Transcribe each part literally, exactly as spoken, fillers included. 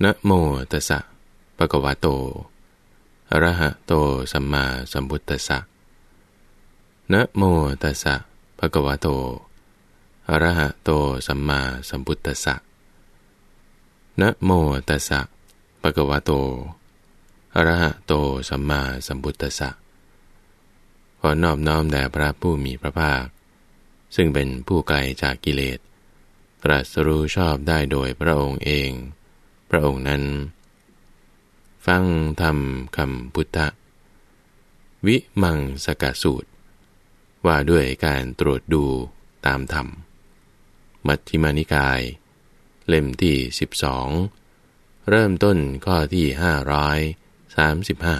นะโมตัสสะภะคะวะโตอะระหะโตสัมมาสัมพุทธัสสะนะโมตัสสะภะคะวะโตอะระหะโตสัมมาสัมพุทธัสสะนะโมตัสสะภะคะวะโตอะระหะโตสัมมาสัมพุทธัสสะขอนอบน้อมแด่พระผู้มีพระภาคซึ่งเป็นผู้ไกลจากกิเลสตรัสรู้ชอบได้โดยพระองค์เองพระองค์นั้นฟังธรรมคำพุทธวิมังสกสูตรว่าด้วยการตรวจดูตามธรรมมัชฌิมานิกายเล่มที่สิบสองเริ่มต้นข้อที่ห้าร้อยสามสิบห้า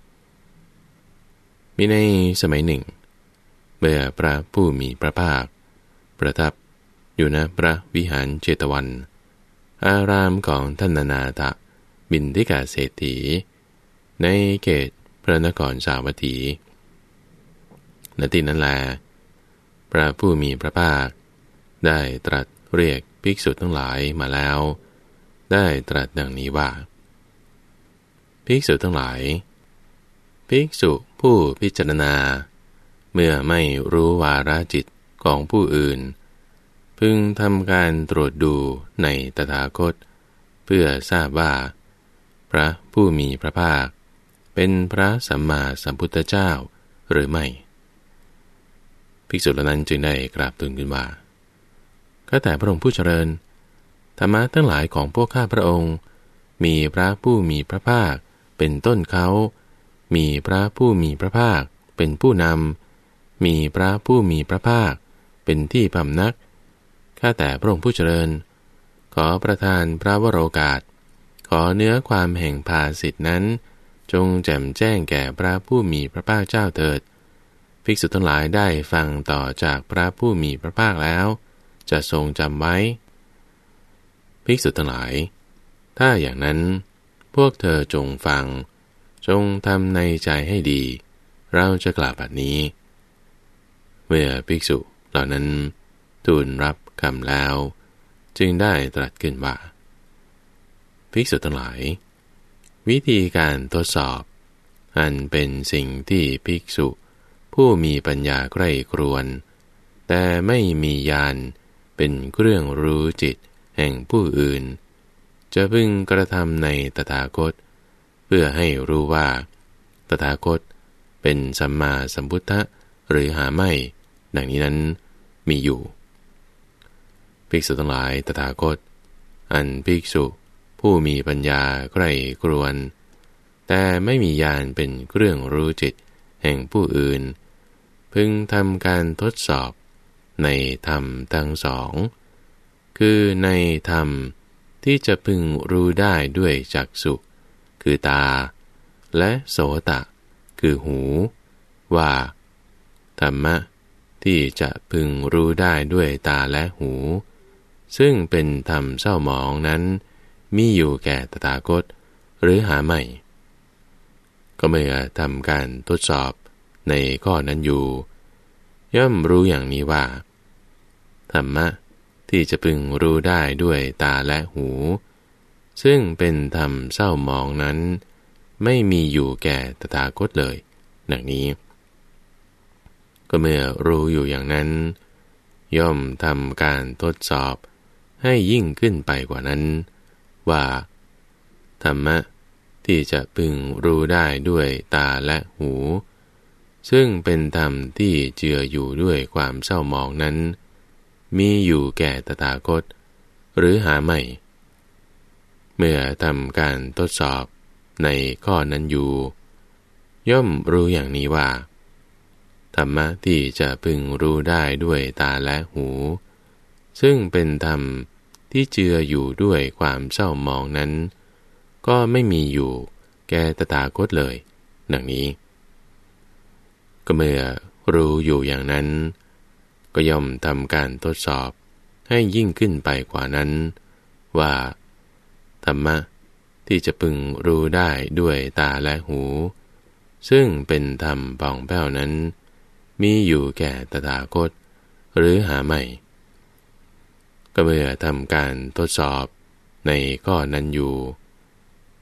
มีในสมัยหนึ่งเมื่อพระผู้มีพระภาคประทับอยู่ณพระวิหารเจตวันอารามของท่านนานาถบิณฑิกเศรษฐีในเขตพระนครสาวัตถีณที่นั้นแลพระผู้มีพระภาคได้ตรัสเรียกภิกษุทั้งหลายมาแล้วได้ตรัสดังนี้ว่าภิกษุทั้งหลายภิกษุผู้พิจารณาเมื่อไม่รู้วาระจิตของผู้อื่นพึงทำการตรวจดูในตถาคตเพื่อทราบว่าพระผู้มีพระภาคเป็นพระสัมมาสัมพุทธเจ้าหรือไม่ภิกษุเหล่านั้นจึงได้กราบทูลขึ้นว่าข้าแต่พระองค์ผู้เจริญธรรมะทั้งหลายของพวกข้าพระองค์มีพระผู้มีพระภาคเป็นต้นเขามีพระผู้มีพระภาคเป็นผู้นำมีพระผู้มีพระภาคเป็นที่พำนักข้าแต่พระองค์ผู้เจริญขอประทานพระวโรกาสขอเนื้อความแห่งภาสิทธินั้นจงแจ่มแจ้งแก่พระผู้มีพระภาคเจ้าเถิดภิกษุทั้งหลายได้ฟังต่อจากพระผู้มีพระภาคแล้วจะทรงจำไว้ภิกษุทั้งหลายถ้าอย่างนั้นพวกเธอจงฟังจงทำในใจให้ดีเราจะกล่าวแบบนี้เมื่อภิกษุเหล่านั้นทูลรับคำแล้วจึงได้ตรัสขึ้นว่าภิกษุทั้งหลายวิธีการทดสอบอันเป็นสิ่งที่ภิกษุผู้มีปัญญาใคร่ครวญแต่ไม่มีญาณเป็นเครื่องรู้จิตแห่งผู้อื่นจะพึงกระทำในตถาคตเพื่อให้รู้ว่าตถาคตเป็นสัมมาสัมพุทธะหรือหาไม่ดังนี้นั้นมีอยู่ภิกษุทั้งหลายตถาคตอันภิกษุผู้มีปัญญาใคร่ครวญแต่ไม่มีญาณเป็นเครื่องรู้จิตแห่งผู้อื่นพึงทำการทดสอบในธรรมทั้งสองคือในธรรมที่จะพึงรู้ได้ด้วยจักษุคือตาและโสตะคือหูว่าธรรมะที่จะพึงรู้ได้ด้วยตาและหูซึ่งเป็นธรรมเศร้าหมองนั้นมีอยู่แก่ตถาคตหรือหาไม่ก็เมื่อทำการทดสอบในข้อนั้นอยู่ย่อมรู้อย่างนี้ว่าธรรมะที่จะพึงรู้ได้ด้วยตาและหูซึ่งเป็นธรรมเศร้าหมองนั้นไม่มีอยู่แก่ตถาคตเลยดังนี้ก็เมื่อรู้อยู่อย่างนั้นย่อมทำการทดสอบให้ยิ่งขึ้นไปกว่านั้นว่าธรรมะที่จะพึงรู้ได้ด้วยตาและหูซึ่งเป็นธรรมที่เจืออยู่ด้วยความเศร้าหมองนั้นมีอยู่แก่ตถาคตหรือหาไม่เมื่อทำการทดสอบในข้อนั้นอยู่ย่อมรู้อย่างนี้ว่าธรรมะที่จะพึงรู้ได้ด้วยตาและหูซึ่งเป็นธรรมที่เจืออยู่ด้วยความเศร้าหมองนั้นก็ไม่มีอยู่แก่ตถาคตเลยดังนี้ก็เมื่อรู้อยู่อย่างนั้นก็ย่อมทำการทดสอบให้ยิ่งขึ้นไปกว่านั้นว่าธรรมะที่จะพึงรู้ได้ด้วยตาและหูซึ่งเป็นธรรมป่องแผ้วนั้นมีอยู่แก่ตถาคตหรือหาไม่ก็เมื่อทำการทดสอบในข้อนั้นอยู่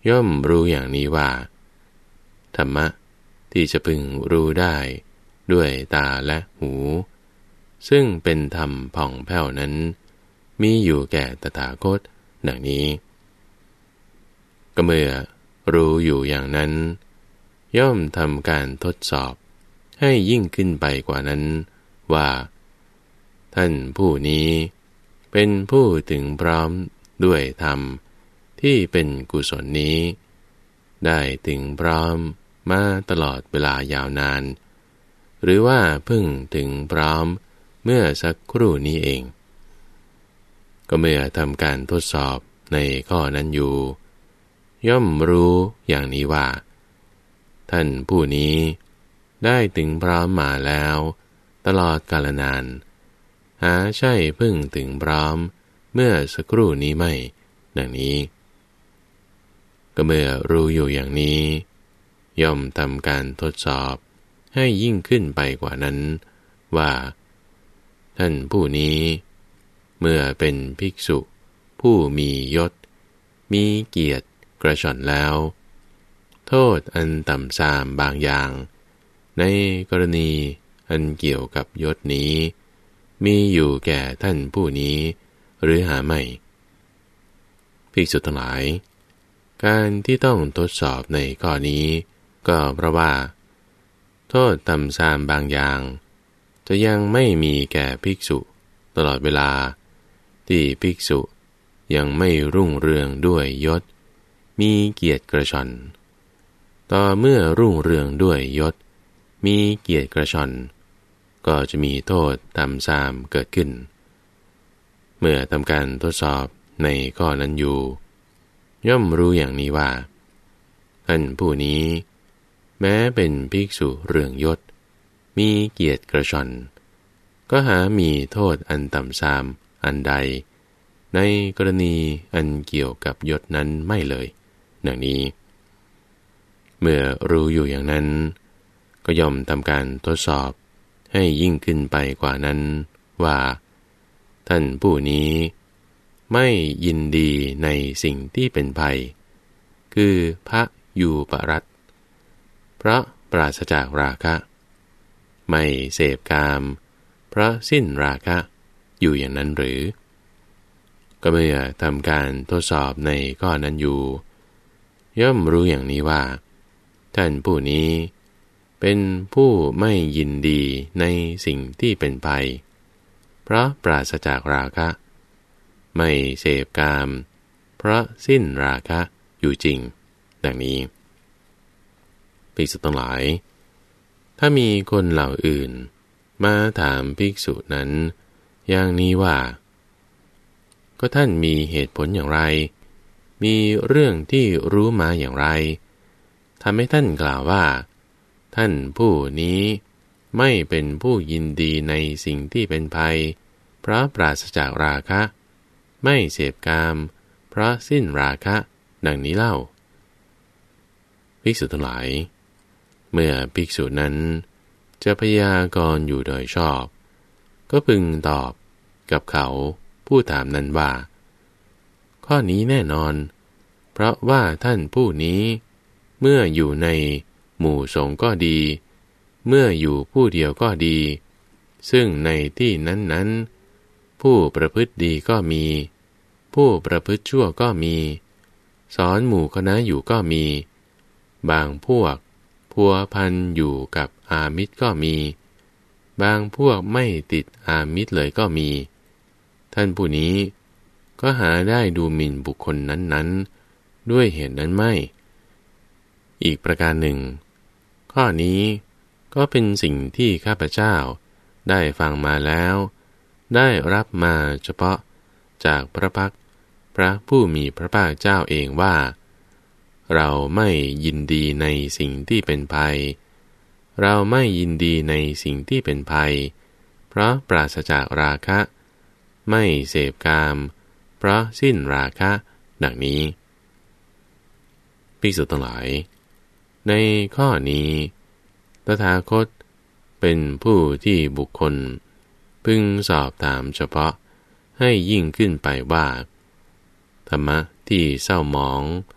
ย่อมรู้อย่างนี้ว่าธรรมะที่จะพึงรู้ได้ด้วยตาและหูซึ่งเป็นธรรมผ่องแผ้วนั้นมีอยู่แก่ตถาคตดังนี้ก็เมื่อรู้อยู่อย่างนั้นย่อมทำการทดสอบให้ยิ่งขึ้นไปกว่านั้นว่าท่านผู้นี้เป็นผู้ถึงพร้อมด้วยธรรมที่เป็นกุศลนี้ได้ถึงพร้อมมาตลอดเวลายาวนานหรือว่าเพิ่งถึงพร้อมเมื่อสักครู่นี้เองก็เมื่อทำการทดสอบในข้อนั้นอยู่ย่อมรู้อย่างนี้ว่าท่านผู้นี้ได้ถึงพร้อมมาแล้วตลอดกาลนานหาใช่เพิ่งถึงพร้อมเมื่อสักครู่นี้ไม่ดังนี้ก็เมื่อรู้อยู่อย่างนี้ย่อมทำการทดสอบให้ยิ่งขึ้นไปกว่านั้นว่าท่านผู้นี้เมื่อเป็นภิกษุผู้มียศมีเกียรติกระชอนแล้วโทษอันต่ำทรามบางอย่างในกรณีอันเกี่ยวกับยศนี้มีอยู่แก่ท่านผู้นี้หรือหาไม่ภิกษุทั้งหลายการที่ต้องทดสอบในข้อนี้ก็เพราะว่าโทษต่ำทรามบางอย่างจะยังไม่มีแก่ภิกษุตลอดเวลาที่ภิกษุยังไม่รุ่งเรืองด้วยยศมีเกียรติกระชอนต่อเมื่อรุ่งเรืองด้วยยศมีเกียรติกระชอนก็จะมีโทษต่ำทรามเกิดขึ้นเมื่อทำการทดสอบในข้อนั้นอยู่ย่อมรู้อย่างนี้ว่าท่านผู้นี้แม้เป็นภิกษุเรืองยศมีเกียรติกระชอนก็หามีโทษอันต่ำทรามอันใดในกรณีอันเกี่ยวกับยศนั้นไม่เลยดังนี้เมื่อรู้อยู่อย่างนั้นก็ย่อมทำการทดสอบให้ยิ่งขึ้นไปกว่านั้นว่าท่านผู้นี้ไม่ยินดีในสิ่งที่เป็นภัยคือพระยูปรัตเพราะปราศจากราคะไม่เสพกามเพราะสิ้นราคะอยู่อย่างนั้นหรือก็เมื่อทำการทดสอบในข้อนั้นอยู่ย่อมรู้อย่างนี้ว่าท่านผู้นี้เป็นผู้ไม่ยินดีในสิ่งที่เป็นภัยเพราะปราศจากราคะไม่เสพกามเพราะสิ้นราคะอยู่จริงดังนี้ภิกษุทั้งหลายถ้ามีคนเหล่าอื่นมาถามภิกษุนั้นอย่างนี้ว่าก็ท่านมีเหตุผลอย่างไรมีเรื่องที่รู้มาอย่างไรทำให้ท่านกล่าวว่าท่านผู้นี้ไม่เป็นผู้ยินดีในสิ่งที่เป็นภัยเพราะปราศจากราคะไม่เสพกามเพราะสิ้นราคะดังนี้เล่าภิกษุทั้งหลายเมื่อภิกษุนั้นจะพยากรณ์อยู่โดยชอบก็พึงตอบกับเขาผู้ถามนั้นว่าข้อนี้แน่นอนเพราะว่าท่านผู้นี้เมื่ออยู่ในหมู่สงฆ์ก็ดีเมื่ออยู่ผู้เดียวก็ดีซึ่งในที่นั้นๆผู้ประพฤติดีก็มีผู้ประพฤติชั่วก็มีสอนหมู่คณะอยู่ก็มีบางพวกพัวพันอยู่กับอามิตรก็มีบางพวกไม่ติดอามิตรเลยก็มีท่านผู้นี้ก็หาได้ดูหมิ่นบุคคลนั้นๆด้วยเหตุนั้นไม่อีกประการหนึ่งข้อนี้ก็เป็นสิ่งที่ข้าพเจ้าได้ฟังมาแล้วได้รับมาเฉพาะจากพระภักตร์พระผู้มีพระภาคเจ้าเองว่าเราไม่ยินดีในสิ่งที่เป็นภัยเราไม่ยินดีในสิ่งที่เป็นภัยเพราะปราศจากราคะไม่เสพกามเพราะสิ้นราคะดังนี้ภิกษุทั้งหลายในข้อนี้ตถาคตเป็นผู้ที่บุคคลพึงสอบถามเฉพาะให้ยิ่งขึ้นไปว่าธรรมะที่เศร้าหมอง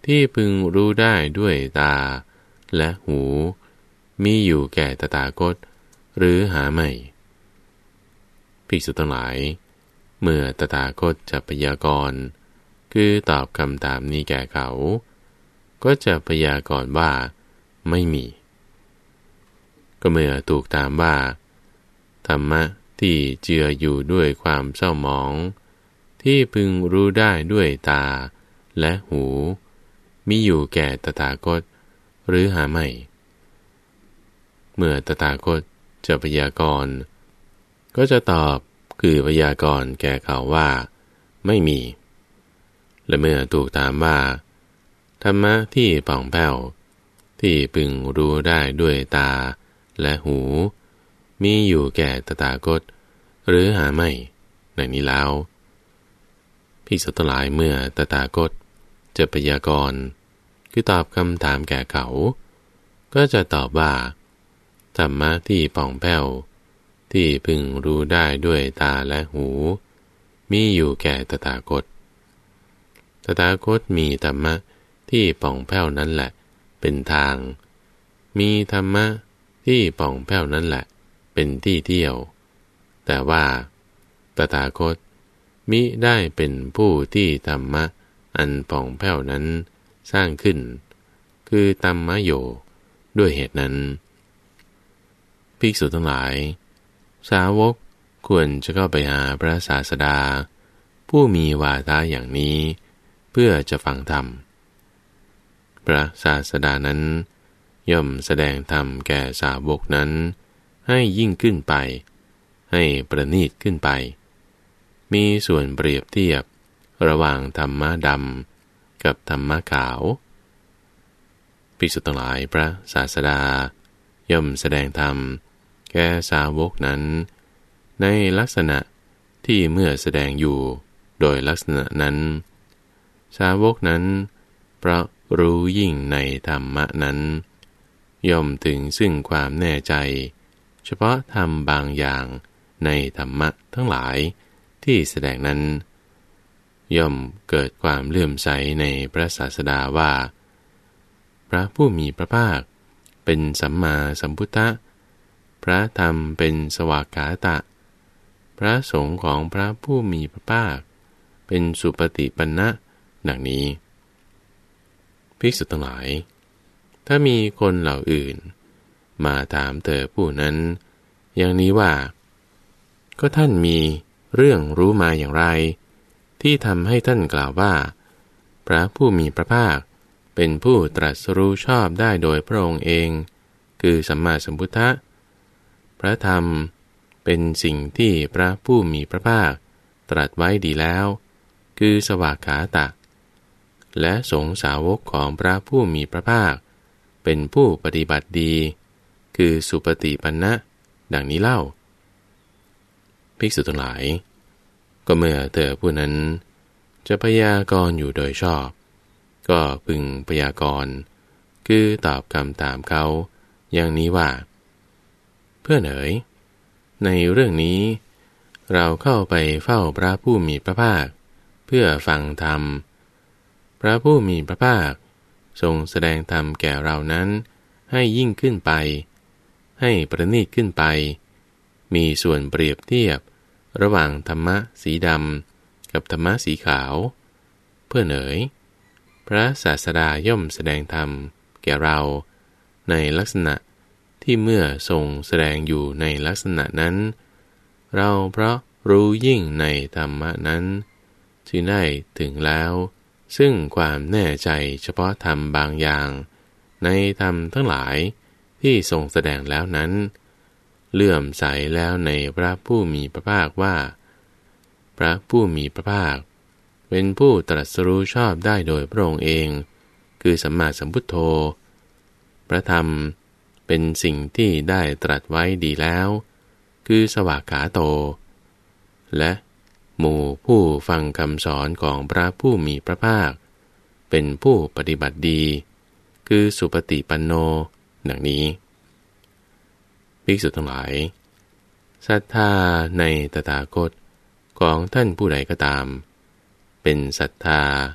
ที่พึงรู้ได้ด้วยตาและหูมีอยู่แก่ตถาคตหรือหาไม่ภิกษุทั้งหลายเมื่อตถาคตจะพยากรณ์คือตอบคำถามนี้แก่เขาก็จะพยากรณ์ว่าไม่มีก็เมื่อถูกถามว่าธรรมะที่เจืออยู่ด้วยความเศร้าหมองที่พึงรู้ได้ด้วยตาและหูมีอยู่แก่ตถาคตหรือหาไม่เมื่อตถาคตจะพยากรณ์ก็จะตอบคือพยากรณ์แก่เขาว่าไม่มีและเมื่อถูกถามว่าธรรมะที่ป่องแผ้วที่พึงรู้ได้ด้วยตาและหูมีอยู่แก่ตถาคตหรือหาไม่ดังนี้แล้วภิกษุทั้งหลายเมื่อตถาคตจะพยากรณ์คือตอบคำถามแก่เขาก็จะตอบว่าธรรมะที่ป่องแผ้วที่พึงรู้ได้ด้วยตาและหูมีอยู่แก่ตถาคตตถาคตมีธรรมะที่ป่องแผ้วนั้นแหละเป็นทางมีธรรมะที่ป่องแผ้วนั้นแหละเป็นที่เที่ยวแต่ว่าตถาคตมิได้เป็นผู้ที่ธรรมะอันป่องแผ้วนั้นสร้างขึ้นคือธรรมโยด้วยเหตุนั้นภิกษุทั้งหลายสาวกควรจะเข้าไปหาพระศาสดาผู้มีวาทะอย่างนี้เพื่อจะฟังธรรมพระศาสดานั้นย่อมแสดงธรรมแก่สาวกนั้นให้ยิ่งขึ้นไปให้ประณีตขึ้นไปมีส่วนเปรียบเทียบระหว่างธรรมะดำกับธรรมะขาวภิกษุทั้งหลายพระศาสดาย่อมแสดงธรรมแก่สาวกนั้นในลักษณะที่เมื่อแสดงอยู่โดยลักษณะนั้นสาวกนั้นเพราะรู้ยิ่งในธรรมะนั้นย่อมถึงซึ่งความแน่ใจเฉพาะธรรมบางอย่างในธรรมะทั้งหลายที่แสดงนั้นย่อมเกิดความเลื่อมใสในพระศาสดาว่าพระผู้มีพระภาคเป็นสัมมาสัมพุทธะพระธรรมเป็นสวากขาตะพระสงฆ์ของพระผู้มีพระภาคเป็นสุปฏิปันนะดังนี้ภิกษุทั้งหลายถ้ามีคนเหล่าอื่นมาถามเธอผู้นั้นอย่างนี้ว่าก็ท่านมีเรื่องรู้มาอย่างไรที่ทำให้ท่านกล่าวว่าพระผู้มีพระภาคเป็นผู้ตรัสรู้ชอบได้โดยพระองค์เองคือสัมมาสัมพุทธะพระธรรมเป็นสิ่งที่พระผู้มีพระภาคตรัสไว้ดีแล้วคือสวากขาตะและสงฆ์สาวกของพระผู้มีพระภาคเป็นผู้ปฏิบัติดีคือสุปฏิปันนะดังนี้เล่าภิกษุทั้งหลายก็เมื่อเธอผู้นั้นจะพยากรณ์อยู่โดยชอบก็พึงพยากรณ์คือตอบคำถามเขาอย่างนี้ว่าเพื่อนเอ๋ยในเรื่องนี้เราเข้าไปเฝ้าพระผู้มีพระภาคเพื่อฟังธรรมพระผู้มีพระภาคทรงแสดงธรรมแก่เรานั้นให้ยิ่งขึ้นไปให้ประณีตขึ้นไปมีส่วนเปรียบเทียบระหว่างธรรมะสีดำกับธรรมะสีขาวเพื่อนเอ๋ยพระศาสดาย่อมแสดงธรรมแก่เราในลักษณะที่เมื่อทรงแสดงอยู่ในลักษณะนั้นเราเพราะรู้ยิ่งในธรรมะนั้นจึงได้ถึงแล้วซึ่งความแน่ใจเฉพาะธรรมบางอย่างในธรรมทั้งหลายที่ทรงแสดงแล้วนั้นเลื่อมใสแล้วในพระผู้มีพระภาคว่าพระผู้มีพระภาคเป็นผู้ตรัสรู้ชอบได้โดยพระองค์เองคือสัมมาสัมพุทโธพระธรรมเป็นสิ่งที่ได้ตรัสไว้ดีแล้วคือสวากขาโตและหมู่ผู้ฟังคำสอนของพระผู้มีพระภาคเป็นผู้ปฏิบัติดีคือสุปฏิปันโนดังนี้ภิกษุทั้งหลายศรัทธาในตถาคตของท่านผู้ใดก็ตามเป็นศรัทธา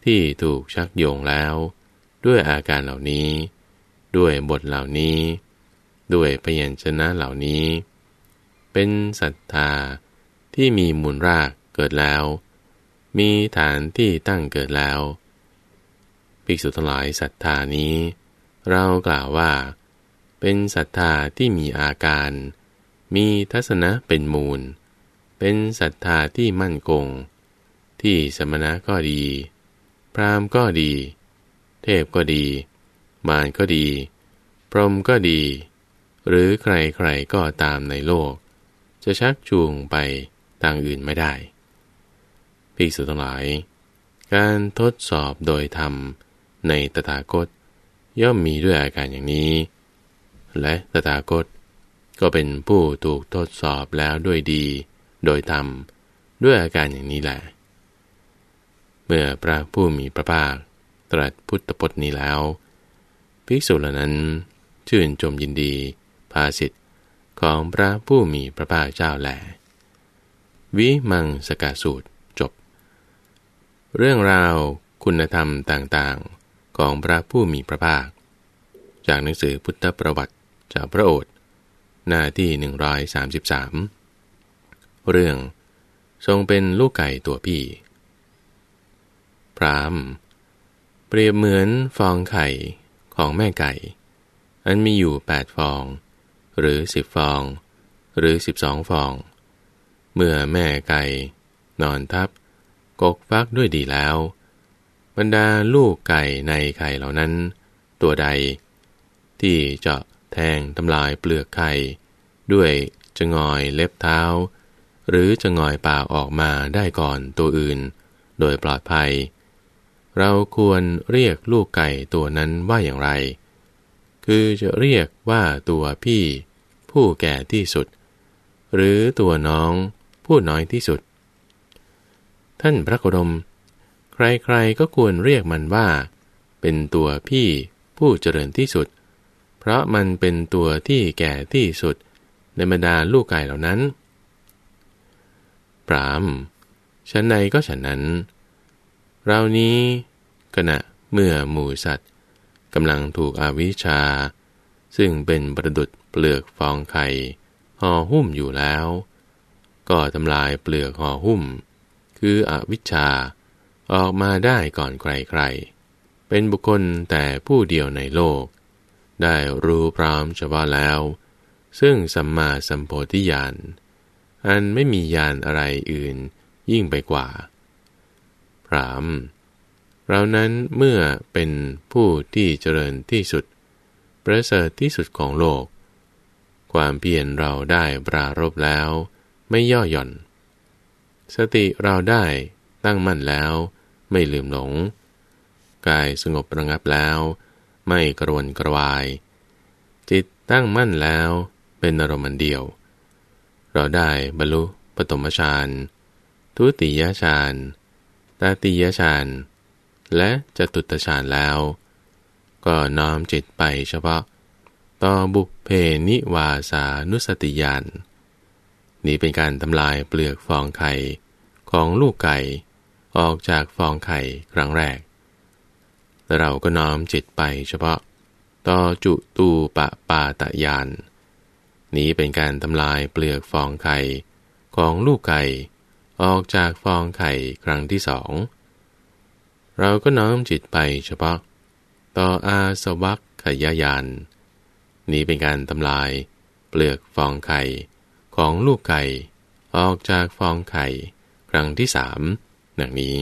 ที่ถูกชักโยงแล้วด้วยอาการเหล่านี้ด้วยบทเหล่านี้ด้วยพยัญชนะเหล่านี้เป็นศรัทธาที่มีมูลรากเกิดแล้วมีฐานที่ตั้งเกิดแล้วภิกษุทั้งหลายศรัทธานี้เรากล่าวว่าเป็นศรัทธาที่มีอาการมีทัศนะเป็นมูลเป็นศรัทธาที่มั่นคงที่สมณะก็ดีพราหมณ์ก็ดีเทพก็ดีมารก็ดีพรหมก็ดีหรือใครๆก็ตามในโลกจะชักจูงไปทางอื่นไม่ได้ภิกษุทั้งหลายการทดสอบโดยธรรมในตถาคตย่อมมีด้วยอาการอย่างนี้และตถาคตก็เป็นผู้ถูกทดสอบแล้วด้วยดีโดยธรรมด้วยอาการอย่างนี้แหละเมื่อพระผู้มีพระภาคตรัสพุทธพจน์นี้แล้วภิกษุเหล่านั้นชื่นชมยินดีภาสิทธิ์ของพระผู้มีพระภาคเจ้าแหละวิมังสกสูตรจบเรื่องราวคุณธรรมต่างๆของพระผู้มีพระภาคจากหนังสือพุทธประวัติจากพระโอษฐ์หน้าที่หนึ่งร้อยสามสิบสามเรื่องทรงเป็นลูกไก่ตัวพี่พราหมณ์เปรียบเหมือนฟองไข่ของแม่ไก่อันมีอยู่แปดฟองหรือสิบฟองหรือสิบสองฟองเมื่อแม่ไก่นอนทับกกฟักด้วยดีแล้วบรรดาลูกไก่ในไข่เหล่านั้นตัวใดที่เจาะแทงทำลายเปลือกไข่ด้วยจะงอยเล็บเท้าหรือจะงอยปากออกมาได้ก่อนตัวอื่นโดยปลอดภัยเราควรเรียกลูกไก่ตัวนั้นว่าอย่างไรคือจะเรียกว่าตัวพี่ผู้แก่ที่สุดหรือตัวน้องผู้น้อยที่สุดท่านพระโคดมใครๆก็ควรเรียกมันว่าเป็นตัวพี่ผู้เจริญที่สุดเพราะมันเป็นตัวที่แก่ที่สุดในบรรดาลูกไก่เหล่านั้นพราหมณ์ฉันใดก็ฉันนั้นเรานี้ขณะเมื่อหมู่สัตว์กำลังถูกอวิชชาซึ่งเป็นประดุจเปลือกฟองไข่ห่อหุ้มอยู่แล้วก็ทำลายเปลือกห่อหุ้มคืออวิชชาออกมาได้ก่อนใครๆเป็นบุคคลแต่ผู้เดียวในโลกได้รู้พร้อมเฉพาะแล้วซึ่งสัมมาสัมโพธิญาณอันไม่มีญาณอะไรอื่นยิ่งไปกว่าพราหมณ์เรานั้นเมื่อเป็นผู้ที่เจริญที่สุดประเสริฐที่สุดของโลกความเพียรเราได้ปรารภแล้วไม่ย่อหย่อนสติเราได้ตั้งมั่นแล้วไม่ลืมหลงกายสงบระงับแล้วไม่กระวนกระวายจิตตั้งมั่นแล้วเป็นอารมณ์เดียวเราได้บรรลุปฐมฌานทุติยฌานตติยฌานและจตุตฌานแล้วก็น้อมจิตไปเฉพาะต่อบุพเพนิวาสานุสติญาณนี้เป็นการทำลายเปลือกฟองไข่ของลูกไก่ออกจากฟองไข่ครั้งแรกและเราก็น้อมจิตไปเฉพาะต่อจุตูปปาตญาณนี้เป็นการทำลายเปลือกฟองไข่ของลูกไก่ออกจากฟองไข่ครั้งที่สองเราก็น้อมจิตไปเฉพาะต่ออาสวัคขยญาณนี้เป็นการทำลายเปลือกฟองไข่ของลูกไก่ออกจากฟองไข่ครั้งที่สามดังนี้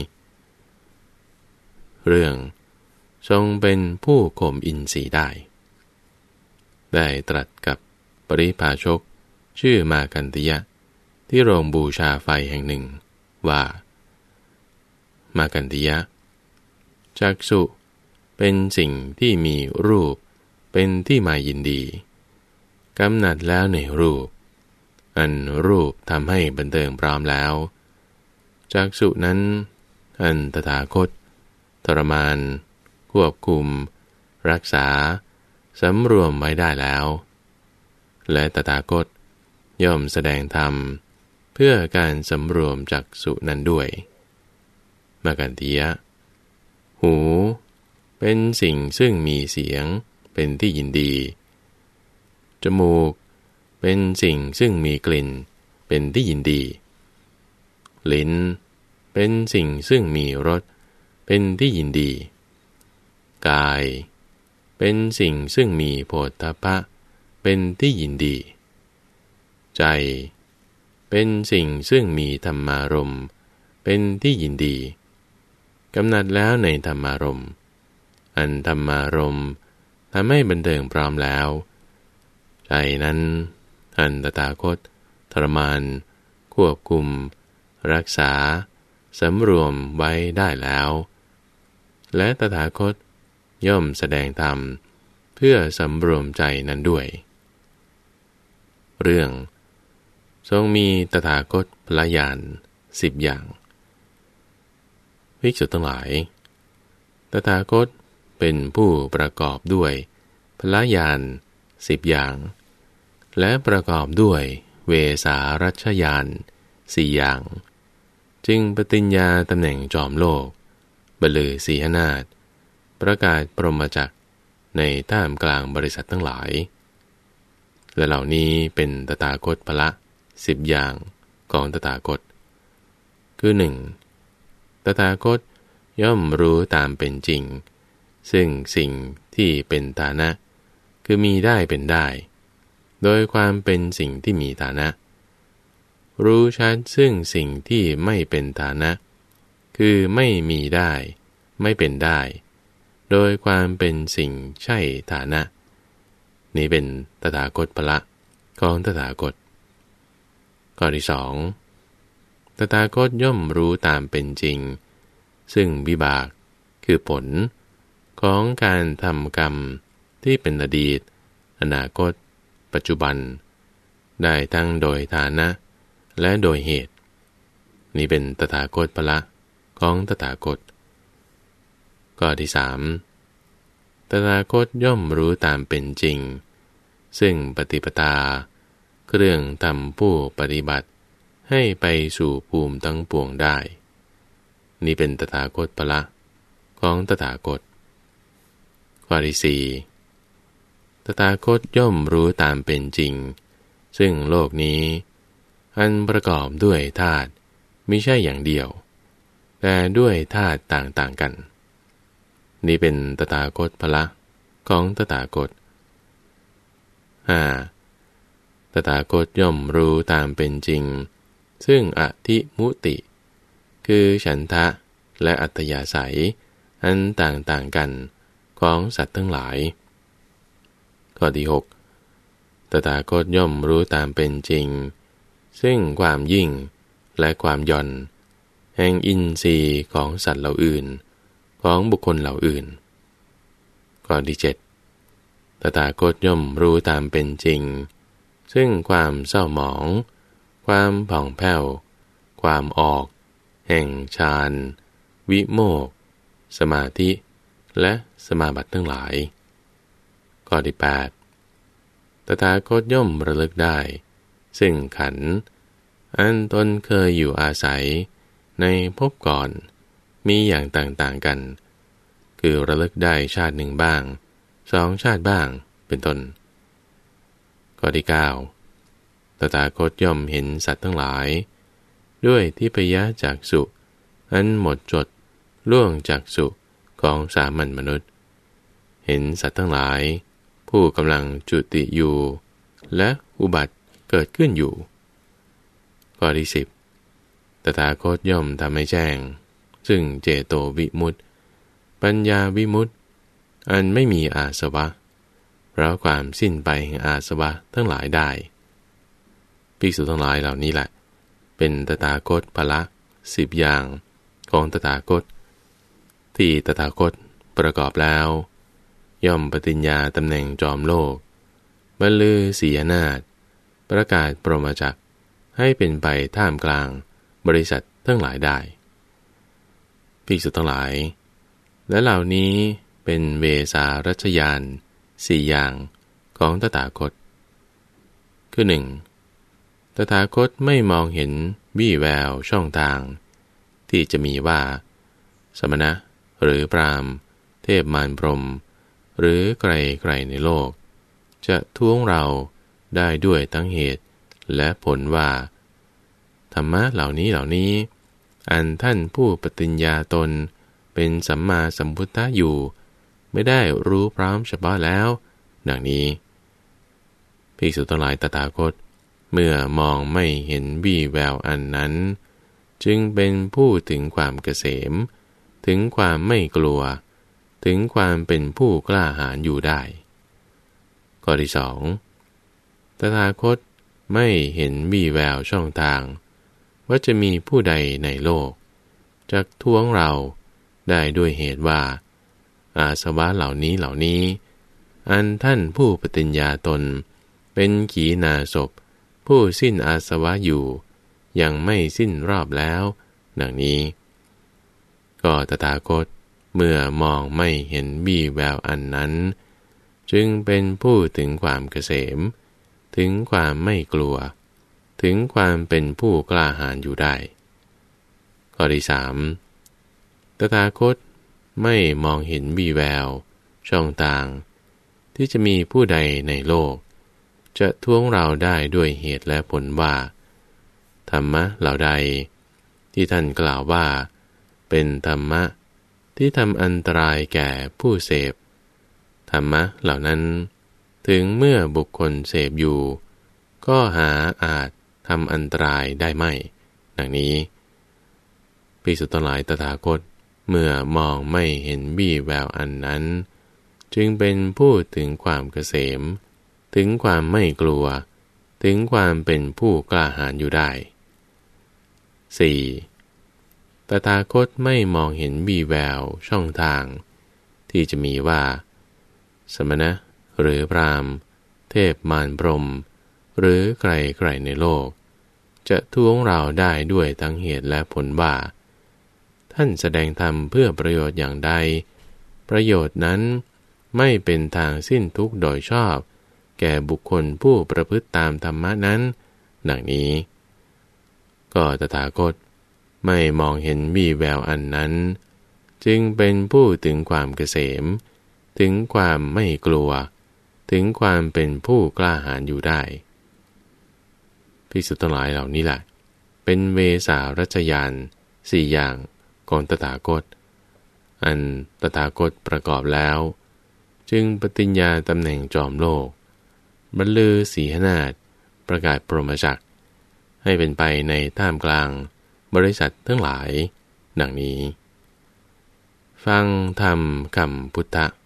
เรื่องทรงเป็นผู้ข่มอินทรีย์ได้ได้ตรัสกับปริภาชกชื่อมากันติยะที่โรงบูชาไฟแห่งหนึ่งว่ามากันติยะจักษุเป็นสิ่งที่มีรูปเป็นที่มายินดีกำหนัดแล้วในรูปอันรูปทำให้บันเทิงพร้อมแล้วจักษุนั้นอันตถาคตทรมานควบคุมรักษาสำรวมไว้ได้แล้วและตถาคตย่อมแสดงธรรมเพื่อการสำรวมจักษุนั้นด้วยมากันติยะหูเป็นสิ่งซึ่งมีเสียงเป็นที่ยินดีจมูกเป็นสิ่งซึ่งมีกลิ่นเป็นที่ยินดีลิ้นเป็นสิ่งซึ่งมีรสเป็นที่ยินดีกายเป็นสิ่งซึ่งมีโผฏฐัพพะเป็นที่ยินดีใจเป็นสิ่งซึ่งมีธรรมารมณ์เป็นที่ยินดีกำหนัดแล้วในธรรมารมณ์อันธรรมารมณ์ทำให้บันเทิงพร้อมแล้วใจนั้นอันตถาคตทรมานควบคุมรักษาสำรวมไว้ได้แล้วและตถาคตย่อมแสดงธรรมเพื่อสำรวมใจนั้นด้วยเรื่องทรงมีตถาคตพละญาณสิบอย่างภิกษุทั้งหลายตถาคตเป็นผู้ประกอบด้วยพละญาณสิบอย่างและประกอบด้วยเวสารัชญาณสี่อย่างจึงปฏิญญาตำแหน่งจอมโลกบรรลือสีหนาฏประกาศปรหมจักรในท่ามกลางบริษัททั้งหลายและเหล่านี้เป็นตถาคตพละสิบอย่างของตถาคตคือหนึ่งตถาคตย่อมรู้ตามเป็นจริงซึ่งสิ่งที่เป็นฐานะคือมีได้เป็นได้โดยความเป็นสิ่งที่มีฐานะรู้ชัดซึ่งสิ่งที่ไม่เป็นฐานะคือไม่มีได้ไม่เป็นได้โดยความเป็นสิ่งใช่ฐานะนี้เป็นตถาคตพละของตถาคตข้อที่สองตถาคตย่อมรู้ตามเป็นจริงซึ่งวิบากคือผลของการทำกรรมที่เป็นอดีตอนาคตปัจจุบันได้ทั้งโดยฐานะและโดยเหตุนี้เป็นตถาคตพละของตถาคตข้อที่สามตถาคตย่อมรู้ตามเป็นจริงซึ่งปฏิปทาเครื่องทำผู้ปฏิบัติให้ไปสู่ภูมิทั้งปวงได้นี้เป็นตถาคตพละของตถาคตข้อที่สี่ตถาคตย่อมรู้ตามเป็นจริงซึ่งโลกนี้อันประกอบด้วยธาตุมิใช่อย่างเดียวแต่ด้วยธาตุต่างๆกันนี้เป็นตถาคตพละของตถาคตห้าตถาคตย่อมรู้ตามเป็นจริงซึ่งอธิมุติคือฉันทะและอัตยาศัยอันต่างๆกันของสัตว์ทั้งหลายข้อที่หกตถาคตย่อมรู้ตามเป็นจริงซึ่งความยิ่งและความหย่อนแห่งอินทรีย์ของสัตว์เหล่าอื่นของบุคคลเหล่าอื่นข้อที่เจ็ดตถาคตย่อมรู้ตามเป็นจริงซึ่งความเศร้าหมองความผ่องแผ้วความออกแห่งฌานวิโมกข์สมาธิและสมาบัติทั้งหลายข้อที่แปดตถาคตย่อมระลึกได้ซึ่งขันธ์อันตนเคยอยู่อาศัยในภพก่อนมีอย่างต่างๆกันคือระลึกได้ชาติหนึ่งบ้างสองชาติบ้างเป็นต้นข้อที่เก้าตถาคตย่อมเห็นสัตว์ทั้งหลายด้วยทิพยจักษุอันหมดจดล่วงจักษุของสามัญมนุษย์เห็นสัตว์ทั้งหลายผู้กำลังจุติอยู่และอุบัติเกิดขึ้นอยู่ข้อที่สิบตถาคตย่อมทำให้แจ้งซึ่งเจโตวิมุตติปัญญาวิมุตติอันไม่มีอาสวะเพราะความสิ้นไปแห่งอาสวะทั้งหลายได้ภิกษุทั้งหลายเหล่านี้แหละเป็นตถาคตพละสิบอย่างของตถาคตที่ตถาคตประกอบแล้วย่อมปฏิญญาตำแหน่งจอมโลกบรรลือสีหนาฏประกาศปรหมจักรให้เป็นไปท่ามกลางบริษัททั้งหลายได้ภิกษุทั้งหลายและเหล่านี้เป็นเวสารัชญาณสี่อย่างของตถาคตคือหนึ่งตถาคตไม่มองเห็นวี่แววช่องทางที่จะมีว่าสมณะหรือพราหมณ์เทพมารพรหมหรือใครๆในโลกจะท้วงเราได้ด้วยทั้งเหตุและผลว่าธรรมะเหล่านี้เหล่านี้อันท่านผู้ปฏิญญาตนเป็นสัมมาสัมพุทธะอยู่ไม่ได้รู้พร้อมเฉพาะแล้วดังนี้ภิกษุทั้งหลายตถาคตเมื่อมองไม่เห็นวี่แววอันนั้นจึงเป็นผู้ถึงความเกษมถึงความไม่กลัวถึงความเป็นผู้กล้าหาญอยู่ได้ข้อที่สองตถาคตไม่เห็นวี่แววช่องทางว่าจะมีผู้ใดในโลกจักท้วงเราได้ด้วยเหตุว่าอาสวะเหล่านี้เหล่านี้อันท่านผู้ปฏิญญาตนเป็นขีณาสพผู้สิ้นอาสวะอยู่ยังไม่สิ้นรอบแล้วดังนี้ก็ตถาคตเมื่อมองไม่เห็นวี่แววอันนั้นจึงเป็นผู้ถึงความเกษมถึงความไม่กลัวถึงความเป็นผู้กล้าหาญอยู่ได้ข้อที่สามตถาคตไม่มองเห็นวี่แววช่องทางที่จะมีผู้ใดในโลกจะท้วงเราได้ด้วยเหตุและผลว่าธรรมะเหล่าใดที่ท่านกล่าวว่าเป็นธรรมะที่ทำอันตรายแก่ผู้เสพธรรมะเหล่านั้นถึงเมื่อบุคคลเสพอยู่ก็หาอาจทำอันตรายได้ไม่ดังนี้ภิกษุทั้งหลายตถาคตเมื่อมองไม่เห็นวี่แววอันนั้นจึงเป็นผู้ถึงความเกษมถึงความไม่กลัวถึงความเป็นผู้กล้าหาญอยู่ได้ สี่. ตถาคตไม่มองเห็นวี่แววช่องทางที่จะมีว่าสมณะหรือพราหมณ์เทพมารพรหมหรือใครๆในโลกจะท้วงเราได้ด้วยทั้งเหตุและผลว่าท่านแสดงธรรมเพื่อประโยชน์อย่างใดประโยชน์นั้นไม่เป็นทางสิ้นทุกข์โดยชอบแก่บุคคลผู้ประพฤติตามธรรมะนั้นดังนี้ก็ตถาคตไม่มองเห็นวี่แววอันนั้นจึงเป็นผู้ถึงความเกษมถึงความไม่กลัวถึงความเป็นผู้กล้าหาญอยู่ได้ภิกษุทั้งหลายเหล่านี้แหละเป็นเวสารัชญาณสี่อย่างของตถาคตอันตถาคตประกอบแล้วจึงปฏิญญาตำแหน่งจอมโลกบรรลือสีหนาฏประกาศพรหมจักรให้เป็นไปในท่ามกลางบริษัททั้งหลายดังนี้ฟังธรรมคำพุทธ